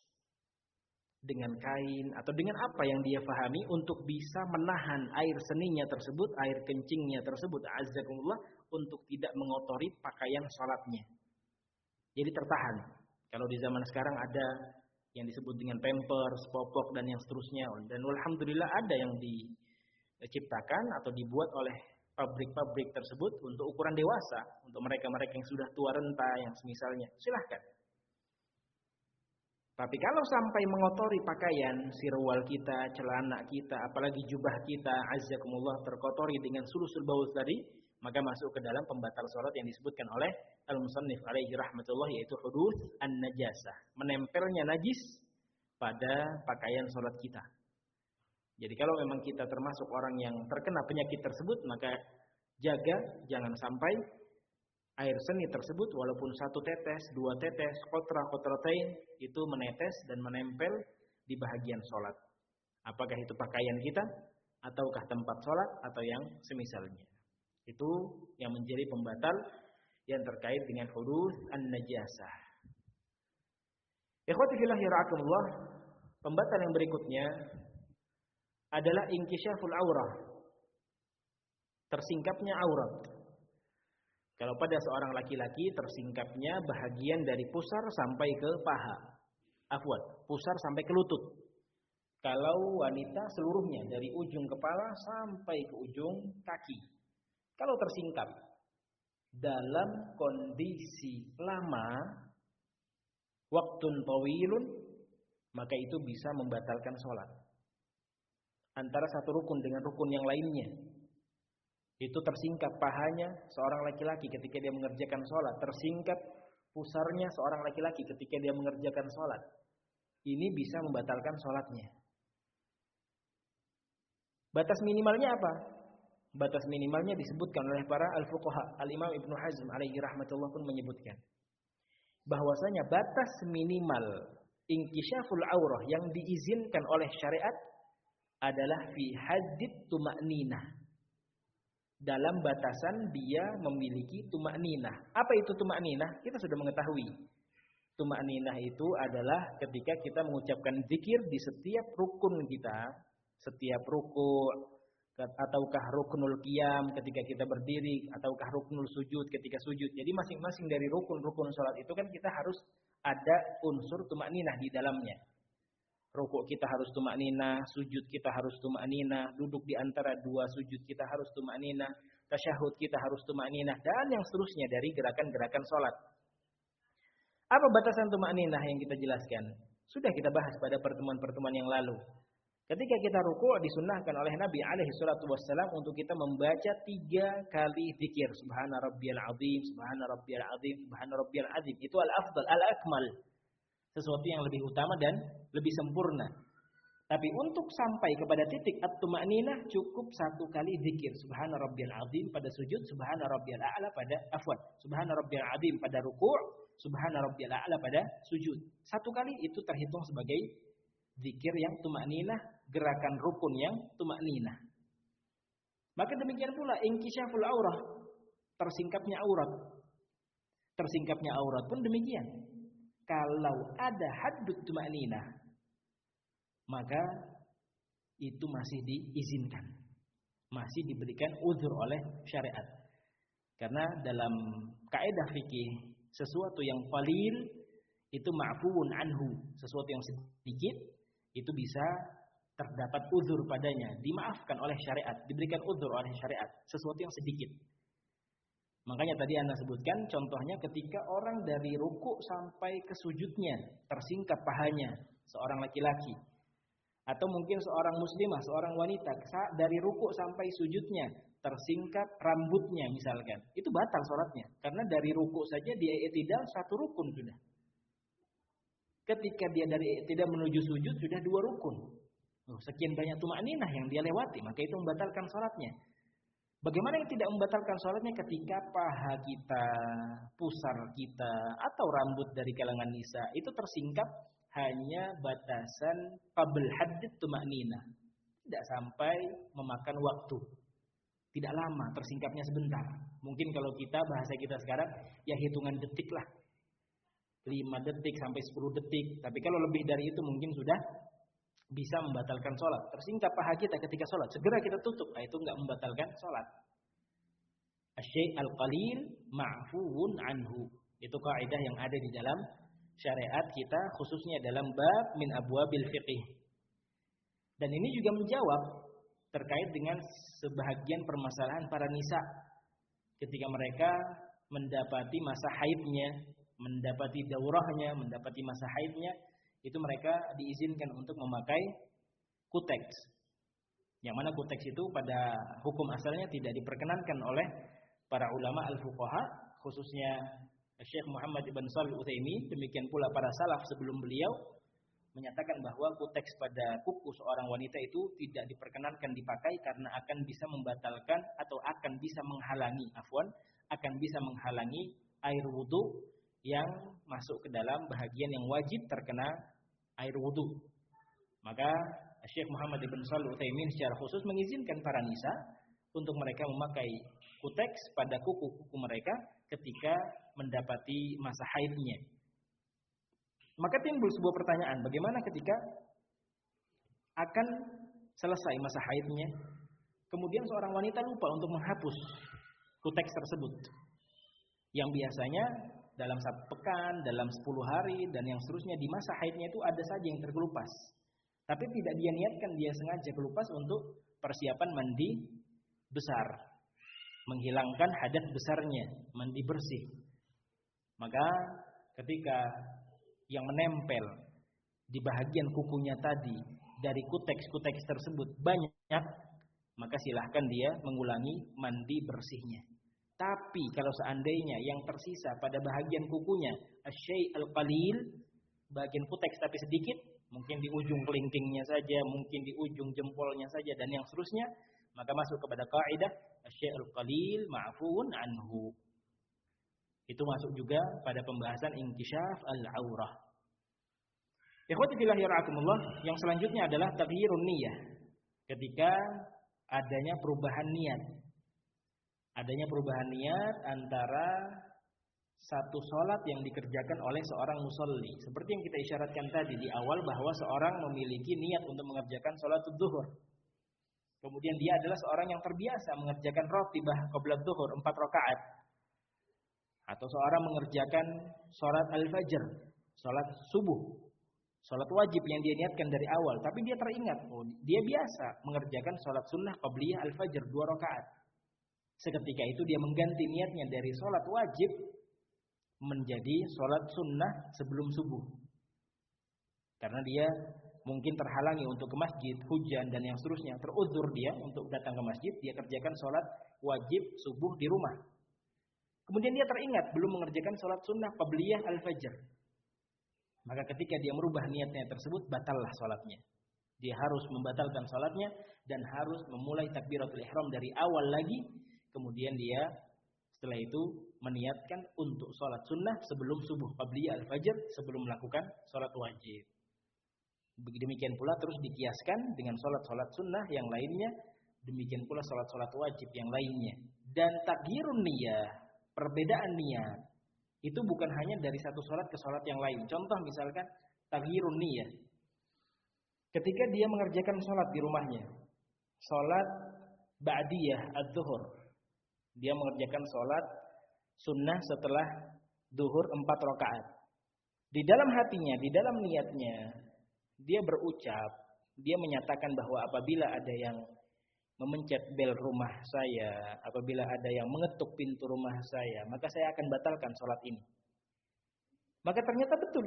dengan kain atau dengan apa yang dia fahami untuk bisa menahan air seninya tersebut, air kencingnya tersebut, azzakumullah, untuk tidak mengotori pakaian salatnya. Jadi tertahan. Kalau di zaman sekarang ada yang disebut dengan pampers, popok dan yang seterusnya, dan alhamdulillah ada yang diciptakan atau dibuat oleh pabrik-pabrik tersebut untuk ukuran dewasa, untuk mereka-mereka yang sudah tua renta, yang semisalnya, silahkan. Tapi kalau sampai mengotori pakaian, sirwal kita, celana kita, apalagi jubah kita, azzakumullah, terkotori dengan sulusul baul tadi, maka masuk ke dalam pembatal sholat yang disebutkan oleh al-musannif alaihi rahmatullah, yaitu huduts an-najasah, menempelnya najis pada pakaian sholat kita. Jadi kalau memang kita termasuk orang yang terkena penyakit tersebut, maka jaga jangan sampai air seni tersebut walaupun satu tetes, dua tetes, qotrah qotratain itu menetes dan menempel di bahagian sholat. Apakah itu pakaian kita, ataukah tempat sholat, atau yang semisalnya. Itu yang menjadi pembatal yang terkait dengan huduts an-najasah. Ikhwati fillah rahimakumullah, pembatal yang berikutnya adalah inkisyaful aurah, tersingkapnya aurat. Kalau pada seorang laki-laki tersingkapnya bahagian dari pusar sampai ke paha, afwan, pusar sampai ke lutut. Kalau wanita seluruhnya dari ujung kepala sampai ke ujung kaki. Kalau tersingkap dalam kondisi lama, waktun tawilun, maka itu bisa membatalkan sholat. Antara satu rukun dengan rukun yang lainnya. Itu tersingkap pahanya seorang laki-laki ketika dia mengerjakan sholat. Tersingkap pusarnya seorang laki-laki ketika dia mengerjakan sholat. Ini bisa membatalkan sholatnya. Batas minimalnya apa? Batas minimalnya disebutkan oleh para al-fuqaha. Al-Imam Ibnu Hazm alaihi rahmatullah pun menyebutkan bahwasanya batas minimal inkishaful aurah yang diizinkan oleh syariat adalah fi haddit tuma'ninah. Dalam batasan dia memiliki tuma'ninah. Apa itu tuma'ninah? Kita sudah mengetahui. Tuma'ninah itu adalah ketika kita mengucapkan zikir di setiap rukun kita, setiap ruku' ataukah rukunul qiyam ketika kita berdiri, ataukah rukunul sujud ketika sujud. Jadi masing-masing dari rukun-rukun salat itu kan kita harus ada unsur tuma'ninah di dalamnya. Rukuk kita harus tuma'ninah, sujud kita harus tuma'ninah, duduk di antara dua sujud kita harus tuma'ninah, tasyahud kita harus tuma'ninah, dan yang seterusnya dari gerakan-gerakan salat. Apa batasan tuma'ninah yang kita jelaskan? Sudah kita bahas pada pertemuan-pertemuan yang lalu. Ketika kita rukuk disunnahkan oleh Nabi alaihi salatu wassalam untuk kita membaca tiga kali zikir. Subhana rabbiyal azim, subhana rabbiyal azim, subhana rabbiyal azim. Itu al-afdal, al-akmal. Sesuatu yang lebih utama dan lebih sempurna. Tapi untuk sampai kepada titik at-tuma'ninah cukup satu kali zikir. Subhana rabbiyal azim pada sujud, subhana rabbiyal a'la pada afwan. Subhana rabbiyal azim pada rukuk, subhana rabbiyal a'la pada sujud. Satu kali itu terhitung sebagai zikir yang tuma'ninah, gerakan rukun yang tuma'ninah. Maka demikian pula inkishaful aurah, tersingkapnya aurat. Tersingkapnya aurat pun demikian. Kalau ada haddut tuma'ninah, maka itu masih diizinkan. Masih diberikan uzur oleh syariat. Karena dalam kaidah fikih, sesuatu yang qalil itu ma'fuun anhu, sesuatu yang sedikit itu bisa terdapat uzur padanya, dimaafkan oleh syariat, diberikan uzur oleh syariat, sesuatu yang sedikit. Makanya tadi Anda sebutkan contohnya ketika orang dari ruku sampai ke sujudnya tersingkap pahanya, seorang laki-laki, atau mungkin seorang muslimah, seorang wanita dari ruku sampai sujudnya tersingkap rambutnya misalkan, itu batal sholatnya, karena dari ruku saja dia i'tidal satu rukun sudah. Ketika dia dari tidak menuju sujud sudah dua rukun. Oh, sekian banyak tuma'ninah yang dia lewati, maka itu membatalkan sholatnya. Bagaimana yang tidak membatalkan sholatnya ketika paha kita, pusar kita, atau rambut dari kalangan nisa itu tersingkap hanya batasan qabl haddit tuma'ninah. Tidak sampai memakan waktu. Tidak lama, tersingkapnya sebentar. Mungkin kalau kita, bahasa kita sekarang, ya hitungan detik lah. lima detik sampai sepuluh detik. Tapi kalau lebih dari itu mungkin sudah bisa membatalkan sholat. Tersingkap paha kita ketika sholat, segera kita tutup. Nah, itu enggak membatalkan sholat. Asy-syai' al-qalil ma'fuun anhu. Itu kaidah yang ada di dalam syariat kita, khususnya dalam bab min abwabil fiqih. Dan ini juga menjawab terkait dengan sebahagian permasalahan para nisa ketika mereka mendapati masa haidnya, mendapati daurahnya, mendapati masa haidnya, itu mereka diizinkan untuk memakai kuteks. Yang mana kuteks itu pada hukum asalnya tidak diperkenankan oleh para ulama al-fuqaha, khususnya Syekh Muhammad ibn Shalih Al-Utsaimin, demikian pula para salaf sebelum beliau menyatakan bahwa kuteks pada kuku seorang wanita itu tidak diperkenankan dipakai karena akan bisa membatalkan atau akan bisa menghalangi, afwan, akan bisa menghalangi air wudu yang masuk ke dalam bahagian yang wajib terkena air wudu. Maka Syekh Muhammad ibn Shalih Al-Utsaimin secara khusus mengizinkan para nisa untuk mereka memakai kuteks pada kuku-kuku mereka ketika mendapati masa haidnya. Maka timbul sebuah pertanyaan, bagaimana ketika akan selesai masa haidnya, kemudian seorang wanita lupa untuk menghapus kuteks tersebut, yang biasanya dalam satu pekan, dalam sepuluh hari, dan yang seterusnya di masa haidnya itu ada saja yang terkelupas. Tapi tidak dia niatkan, dia sengaja kelupas untuk persiapan mandi besar, menghilangkan hadas besarnya, mandi bersih. Maka ketika yang menempel di bahagian kukunya tadi dari kuteks-kuteks tersebut banyak, maka silahkan dia mengulangi mandi bersihnya. Tapi kalau seandainya yang tersisa pada bahagian kukunya asy-syai' al-qalil, bagian kuteks tapi sedikit, mungkin di ujung kelingkingnya saja, mungkin di ujung jempolnya saja, dan yang seterusnya, maka masuk kepada kaidah asy-syai'ul qalil ma'fuun anhu. Itu masuk juga pada pembahasan inkishaf al-aurah. Ikhwati fillah yarhakumullah, yang selanjutnya adalah taghyirun niyyah. Ketika adanya perubahan niat. Adanya perubahan niat antara satu sholat yang dikerjakan oleh seorang musolli. Seperti yang kita isyaratkan tadi di awal bahwa seorang memiliki niat untuk mengerjakan sholat zuhur. Kemudian dia adalah seorang yang terbiasa mengerjakan ratibah qabla zuhur empat rakaat. Atau seorang mengerjakan sholat al-fajr, sholat subuh, sholat wajib yang dia niatkan dari awal. Tapi dia teringat, oh, dia biasa mengerjakan sholat sunnah qabliyah al-fajr dua rakaat. Seketika itu dia mengganti niatnya dari sholat wajib menjadi sholat sunnah sebelum subuh. Karena dia mungkin terhalangi untuk ke masjid, hujan dan yang seterusnya, teruzur dia untuk datang ke masjid, dia kerjakan sholat wajib subuh di rumah. Kemudian dia teringat belum mengerjakan sholat sunnah qabliyah al-fajr. Maka ketika dia merubah niatnya tersebut, batallah sholatnya. Dia harus membatalkan sholatnya dan harus memulai takbiratul ihram dari awal lagi. Kemudian dia setelah itu meniatkan untuk sholat sunnah sebelum subuh qabliyah al-fajr, sebelum melakukan sholat wajib. Demikian pula terus dikiaskan dengan sholat-sholat sunnah yang lainnya. Demikian pula sholat-sholat wajib yang lainnya. Dan taghyirun niyyah, perbedaan niat, itu bukan hanya dari satu sholat ke sholat yang lain. Contoh misalkan taghyirun niyyah. Ketika dia mengerjakan sholat di rumahnya, sholat ba'diyah adz-zuhur, dia mengerjakan sholat sunnah setelah duhur empat rakaat. Di dalam hatinya, di dalam niatnya, dia berucap, dia menyatakan bahwa apabila ada yang memencet bel rumah saya, apabila ada yang mengetuk pintu rumah saya, maka saya akan batalkan sholat ini. Maka ternyata betul,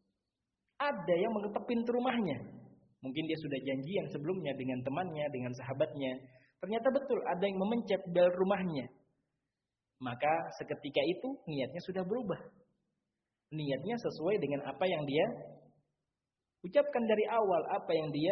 ada yang mengetuk pintu rumahnya. Mungkin dia sudah janjian sebelumnya dengan temannya, dengan sahabatnya. Ternyata betul, ada yang memencet bel rumahnya. Maka seketika itu niatnya sudah berubah. Niatnya sesuai dengan apa yang dia ucapkan dari awal, apa yang dia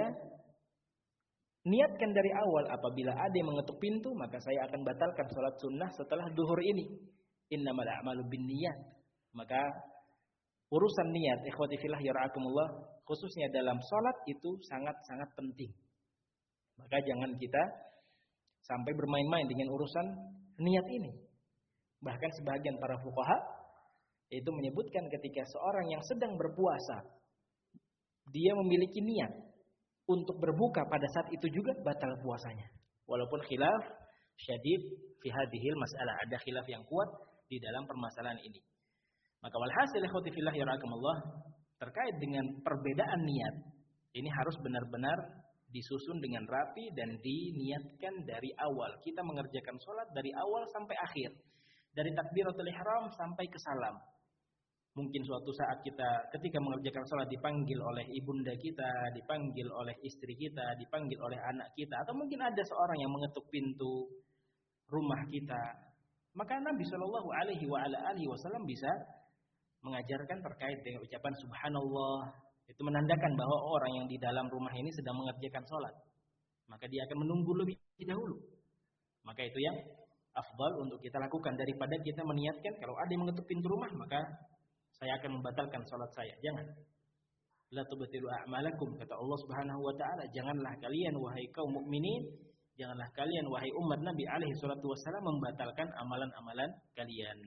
niatkan dari awal. Apabila ada yang mengetuk pintu, maka saya akan batalkan sholat sunnah setelah duhur ini. Innamal a'malu binniyat. Maka urusan niat, ikhwati fillah yarhakumullah, khususnya dalam sholat itu sangat-sangat penting. Maka jangan kita sampai bermain-main dengan urusan niat ini. Bahkan sebagian para fuqaha itu menyebutkan ketika seorang yang sedang berpuasa, dia memiliki niat untuk berbuka pada saat itu juga batal puasanya. Walaupun khilaf syadid fi hadhil mas'alah, ada khilaf yang kuat di dalam permasalahan ini. Maka walhasil ikhwati fillah yarhakumullah, terkait dengan perbedaan niat, ini harus benar-benar disusun dengan rapi dan diniatkan dari awal. Kita mengerjakan sholat dari awal sampai akhir, dari takbiratul ihram sampai ke salam. Mungkin suatu saat kita ketika mengerjakan sholat dipanggil oleh ibunda kita, dipanggil oleh istri kita, dipanggil oleh anak kita, atau mungkin ada seorang yang mengetuk pintu rumah kita. Maka Nabi Shallallahu Alaihi Wasallam bisa mengajarkan terkait dengan ucapan Subhanallah. Itu menandakan bahwa orang yang di dalam rumah ini sedang mengerjakan sholat. Maka dia akan menunggu lebih dahulu. Maka itu yang afdal untuk kita lakukan daripada kita meniatkan kalau ada yang mengetuk pintu rumah maka saya akan membatalkan sholat saya. Jangan. La tubtilu a'malakum, kata Allah Subhanahu wa taala, janganlah kalian wahai kaum mukminin, janganlah kalian wahai umat Nabi alaihi salatu wasallam membatalkan amalan-amalan kalian.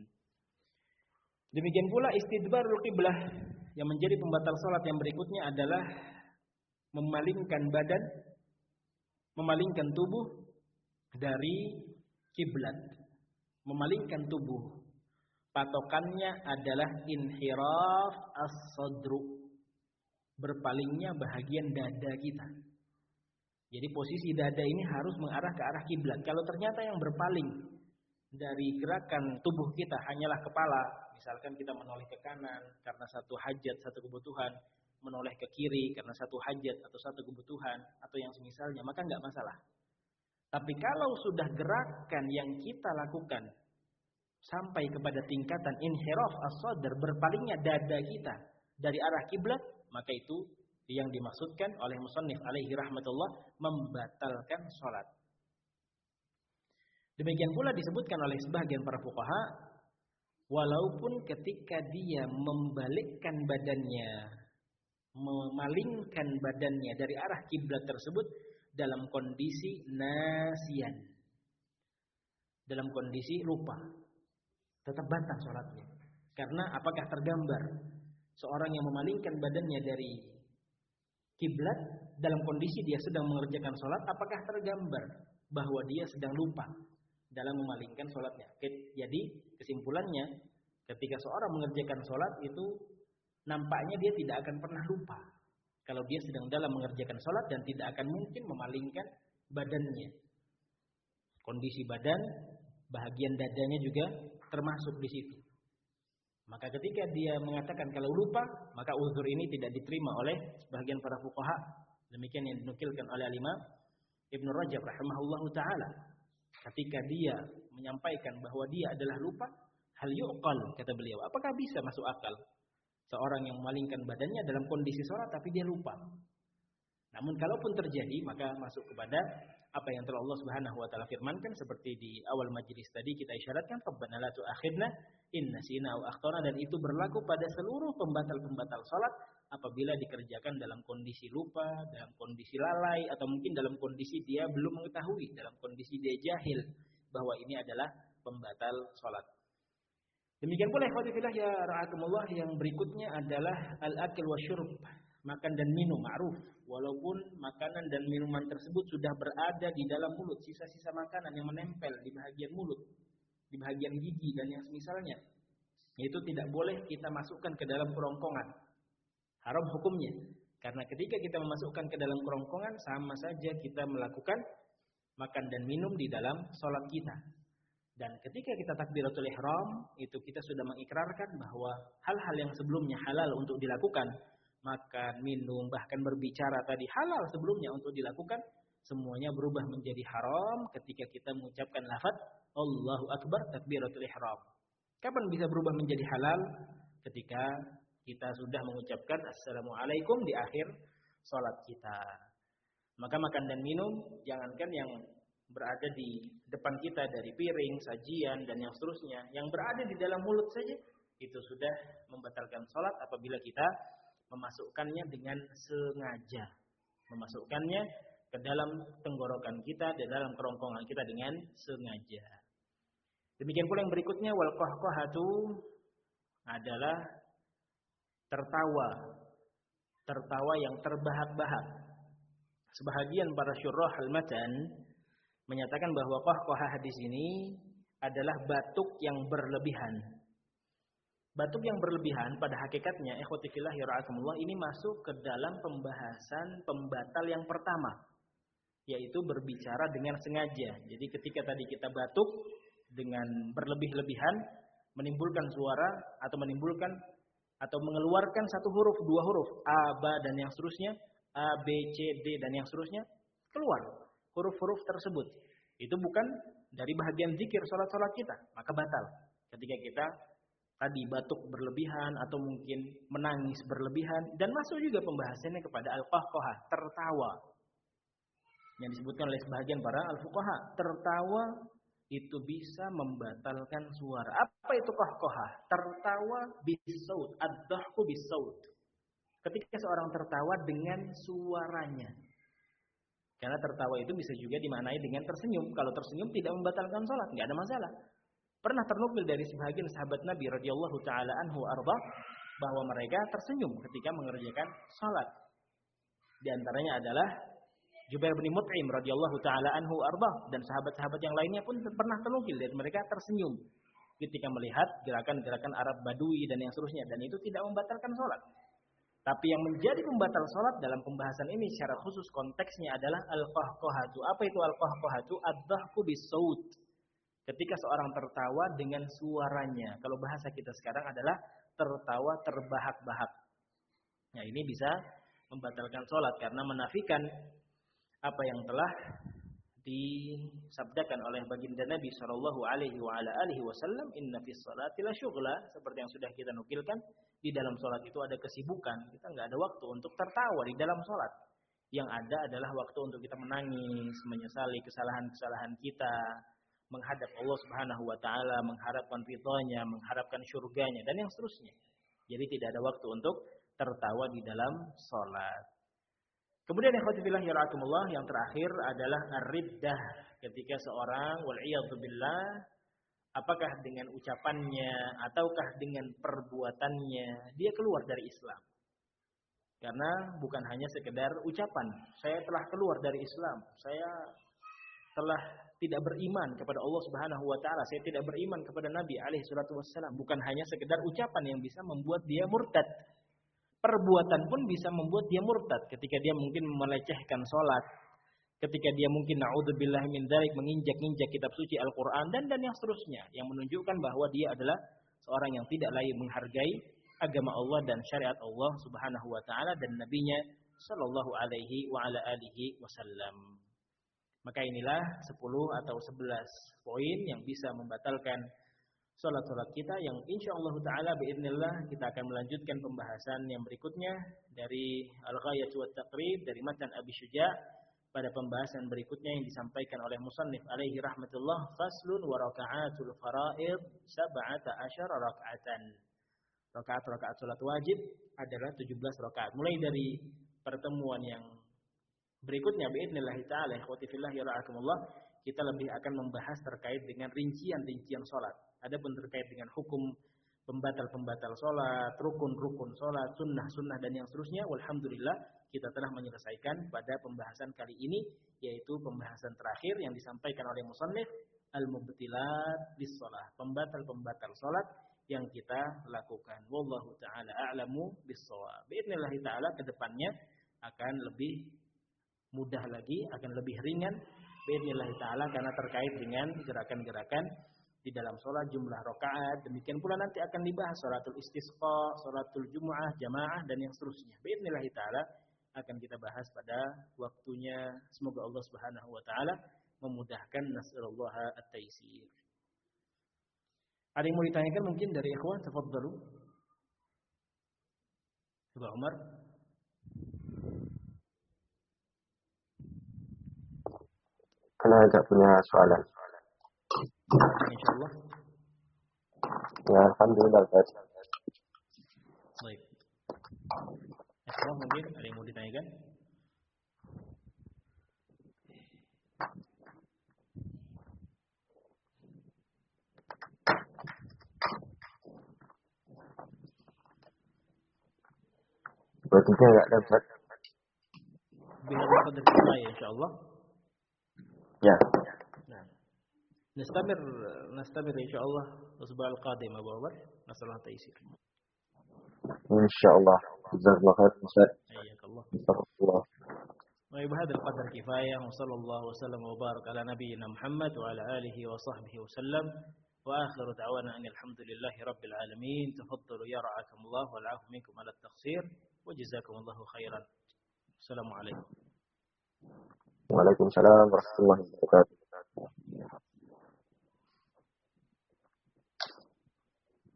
Demikian pula istidbarul qiblah, yang menjadi pembatal sholat yang berikutnya adalah memalingkan badan, memalingkan tubuh dari kiblat. Memalingkan tubuh, patokannya adalah inhiraf as-sadru, berpalingnya bahagian dada kita. Jadi posisi dada ini harus mengarah ke arah kiblat. Kalau ternyata yang berpaling dari gerakan tubuh kita hanyalah kepala, misalkan kita menoleh ke kanan karena satu hajat, satu kebutuhan, menoleh ke kiri karena satu hajat atau satu kebutuhan, atau yang semisalnya, maka enggak masalah. Tapi kalau sudah gerakan yang kita lakukan sampai kepada tingkatan inhiraf as-sadr, berpalingnya dada kita dari arah kiblat, maka itu Yang dimaksudkan oleh musannif alaihi rahmatullah membatalkan salat. Demikian pula disebutkan oleh sebagian para fuqaha, walaupun ketika dia membalikkan badannya, memalingkan badannya dari arah kiblat tersebut dalam kondisi nasiyan, dalam kondisi lupa, tetap batal salatnya. Karena apakah tergambar seorang yang memalingkan badannya dari kiblat dalam kondisi dia sedang mengerjakan salat, apakah tergambar bahwa dia sedang lupa dalam memalingkan salatnya? Jadi kesimpulannya, ketika seorang mengerjakan salat itu nampaknya dia tidak akan pernah lupa kalau dia sedang dalam mengerjakan salat dan tidak akan mungkin memalingkan badannya. Kondisi badan, bahagian dadanya juga termasuk di situ. Maka ketika dia mengatakan kalau lupa, maka uzur ini tidak diterima oleh sebagian para fuqaha. Demikian yang dinukilkan oleh Imam Ibnu Rajab rahimahullahu taala. Ketika dia menyampaikan bahwa dia adalah lupa, hal yuqal, kata beliau, apakah bisa masuk akal seorang yang memalingkan badannya dalam kondisi salat tapi dia lupa? Namun kalaupun terjadi, maka masuk kepada apa yang telah Allah Subhanahu wa taala firmankan seperti di awal majelis tadi kita isyaratkan, Rabbana la tu'akhidna in nasina aw akhtana, dan itu berlaku pada seluruh pembatal-pembatal salat apabila dikerjakan dalam kondisi lupa, dalam kondisi lalai, atau mungkin dalam kondisi dia belum mengetahui, dalam kondisi dia jahil bahwa ini adalah pembatal salat. Demikian pula ikhwati fillah ya ra'akumullah, yang berikutnya adalah al-akil wa syurb, makan dan minum ma'ruf, walaupun makanan dan minuman tersebut sudah berada di dalam mulut, sisa-sisa makanan yang menempel di bahagian mulut, di bahagian gigi dan yang semisalnya, itu tidak boleh kita masukkan ke dalam kerongkongan. Haram hukumnya. Karena ketika kita memasukkan ke dalam kerongkongan, sama saja kita melakukan makan dan minum di dalam sholat kita. Dan ketika kita takbiratul ihram, itu kita sudah mengikrarkan bahwa hal-hal yang sebelumnya halal untuk dilakukan, makan, minum, bahkan berbicara tadi halal sebelumnya untuk dilakukan, semuanya berubah menjadi haram ketika kita mengucapkan lafaz Allahu Akbar takbiratul ihram. Kapan bisa berubah menjadi halal? Ketika kita sudah mengucapkan Assalamualaikum di akhir sholat kita. Maka makan dan minum, jangankan yang berada di depan kita dari piring, sajian, dan yang seterusnya, yang berada di dalam mulut saja, itu sudah membatalkan sholat apabila kita memasukkannya dengan sengaja. Memasukkannya ke dalam tenggorokan kita, di dalam kerongkongan kita dengan sengaja. Demikian pula yang berikutnya, wal qahqahatu adalah tertawa, tertawa yang terbahak-bahak. Sebahagian para syurrah al-matan menyatakan bahwa qahqahah di sini adalah batuk yang berlebihan. Batuk yang berlebihan pada hakikatnya, ikhwati fillah ya ra'akumullah, ini masuk ke dalam pembahasan pembatal yang pertama, yaitu berbicara dengan sengaja. Jadi ketika tadi kita batuk dengan berlebih-lebihan, menimbulkan suara atau menimbulkan atau mengeluarkan satu huruf, dua huruf, a, ba, dan yang seterusnya, a, b, c, d, dan yang seterusnya, keluar huruf-huruf tersebut. Itu bukan dari bahagian zikir salat-salat kita, maka batal. Ketika kita tadi batuk berlebihan atau mungkin menangis berlebihan, dan masuk juga pembahasannya kepada al-qahqahah, tertawa. Yang disebutkan oleh sebahagian para al-fuqaha, tertawa itu bisa membatalkan suara. Apa itu qahqahah? Tertawa bisaut, ad-dhahku bisaut. Ketika seorang tertawa dengan suaranya. Karena tertawa itu bisa juga dimaknai dengan tersenyum. Kalau tersenyum tidak membatalkan salat, enggak ada masalah. Pernah ternukil dari sebagian sahabat Nabi radhiyallahu taala anhu arba bahwa mereka tersenyum ketika mengerjakan salat. Di antaranya adalah Jubair bin Mut'im radhiyallahu taala anhu arba, dan sahabat-sahabat yang lainnya pun pernah ternukil dari mereka tersenyum ketika melihat gerakan-gerakan Arab Badui dan yang seterusnya, dan itu tidak membatalkan salat. Tapi yang menjadi pembatal salat dalam pembahasan ini secara khusus konteksnya adalah al-qahqahatu. Apa itu al-qahqahatu? Ad-dhahku bis-saut. Ketika seorang tertawa dengan suaranya. Kalau bahasa kita sekarang adalah tertawa terbahak-bahak. Nah, ini bisa membatalkan salat karena menafikan apa yang telah disabdakan oleh baginda Nabi Shallallahu Alaihi Wasallam, Inna fis salati la syughla, seperti yang sudah kita nukilkan, di dalam sholat itu ada kesibukan. Kita nggak ada waktu untuk tertawa di dalam sholat. Yang ada adalah waktu untuk kita menangis, menyesali kesalahan-kesalahan kita, menghadap Allah Subhanahu Wa Taala, mengharapkan ridhonya, mengharapkan surganya, dan yang seterusnya. Jadi tidak ada waktu untuk tertawa di dalam sholat. Kemudian ikhwati fillah yarhakumullah, yang terakhir adalah ar-riddah, ketika seorang wal'iyadzubillah, apakah dengan ucapannya ataukah dengan perbuatannya dia keluar dari Islam. Karena bukan hanya sekedar ucapan, saya telah keluar dari Islam, saya telah tidak beriman kepada Allah Subhanahu wa taala, saya tidak beriman kepada Nabi alaihi salatu wassalam, bukan hanya sekedar ucapan yang bisa membuat dia murtad. Perbuatan pun bisa membuat dia murtad, ketika dia mungkin melecehkan sholat, ketika dia mungkin na'udzubillah min dzalik menginjak-injak kitab suci Al-Qur'an dan dan yang seterusnya, yang menunjukkan bahwa dia adalah seorang yang tidak layak menghargai agama Allah dan syariat Allah Subhanahu wa taala dan nabinya sallallahu alaihi wa ala alihi wasallam. Maka inilah sepuluh atau sebelas poin yang bisa membatalkan salat-salat kita, yang insyaallah taala biidznillah kita akan melanjutkan pembahasan yang berikutnya dari Al-Ghayah wa Taqrib dari matan Abi Syuja' pada pembahasan berikutnya yang disampaikan oleh musannif alaihi rahmatullah, faslun wa raka'atul fara'id sab'ata asyara raka'atan. Rakaat-rakaat salat wajib adalah tujuh belas rakaat. Mulai dari pertemuan yang berikutnya biidznillah taala ikhwati fillah yarhakumullah, kita lebih akan membahas terkait dengan rincian-rincian salat. Adapun terkait dengan hukum pembatal-pembatal salat, rukun-rukun salat, sunnah-sunnah dan yang seterusnya, walhamdulillah kita telah menyelesaikan pada pembahasan kali ini, yaitu pembahasan terakhir yang disampaikan oleh musannif, al-mubtilat lis-shalah, pembatal-pembatal salat yang kita lakukan. Wallahu taala a'lamu bis-shawab. Biidznillah taala ke depannya akan lebih mudah lagi, akan lebih ringan biidznillah taala, karena terkait dengan gerakan-gerakan di dalam sholat, jumlah rakaat, demikian pula nanti akan dibahas sholatul istisqa, sholatul jumu'ah, jamaah dan yang seterusnya. Biidznillah taala akan kita bahas pada waktunya. Semoga Allah Subhanahu wa taala memudahkan, nasallallahu at-taysir. Ada yang mau ditanyakan mungkin dari ikhwan? Tafadhalu. Coba Umar. Ana agak punya soalan. Insyaallah. Ya, alhamdulillah, Ustaz. Baik. Ikhwan mungkin ada yang mau ditanyakan? Berarti enggak ada, Ustaz. Bila qadar kifayah insyaallah. Ya. Nah. Nastamir nastamir insyaallah usbu' al-qadim Abu Umar, nasallahu taysir. Insyaallah. Jazakallahu khair, Ustaz. Hayyakallah. Alhamdulillah. Wa bihadza al-qadar kifayah, wa sallallahu wa sallam wa baraka ala nabiyyina Muhammad wa ala alihi wa sahbihi wa sallam. Wa akhiru da'wana alhamdulillahi rabbil alamin. Tafaddalu yar'akumullah wal 'afwu minkum 'ala at-taqsir wa jazakumullahu khairan. Assalamualaikum. Waalaikumsalam warahmatullahi wabarakatuh.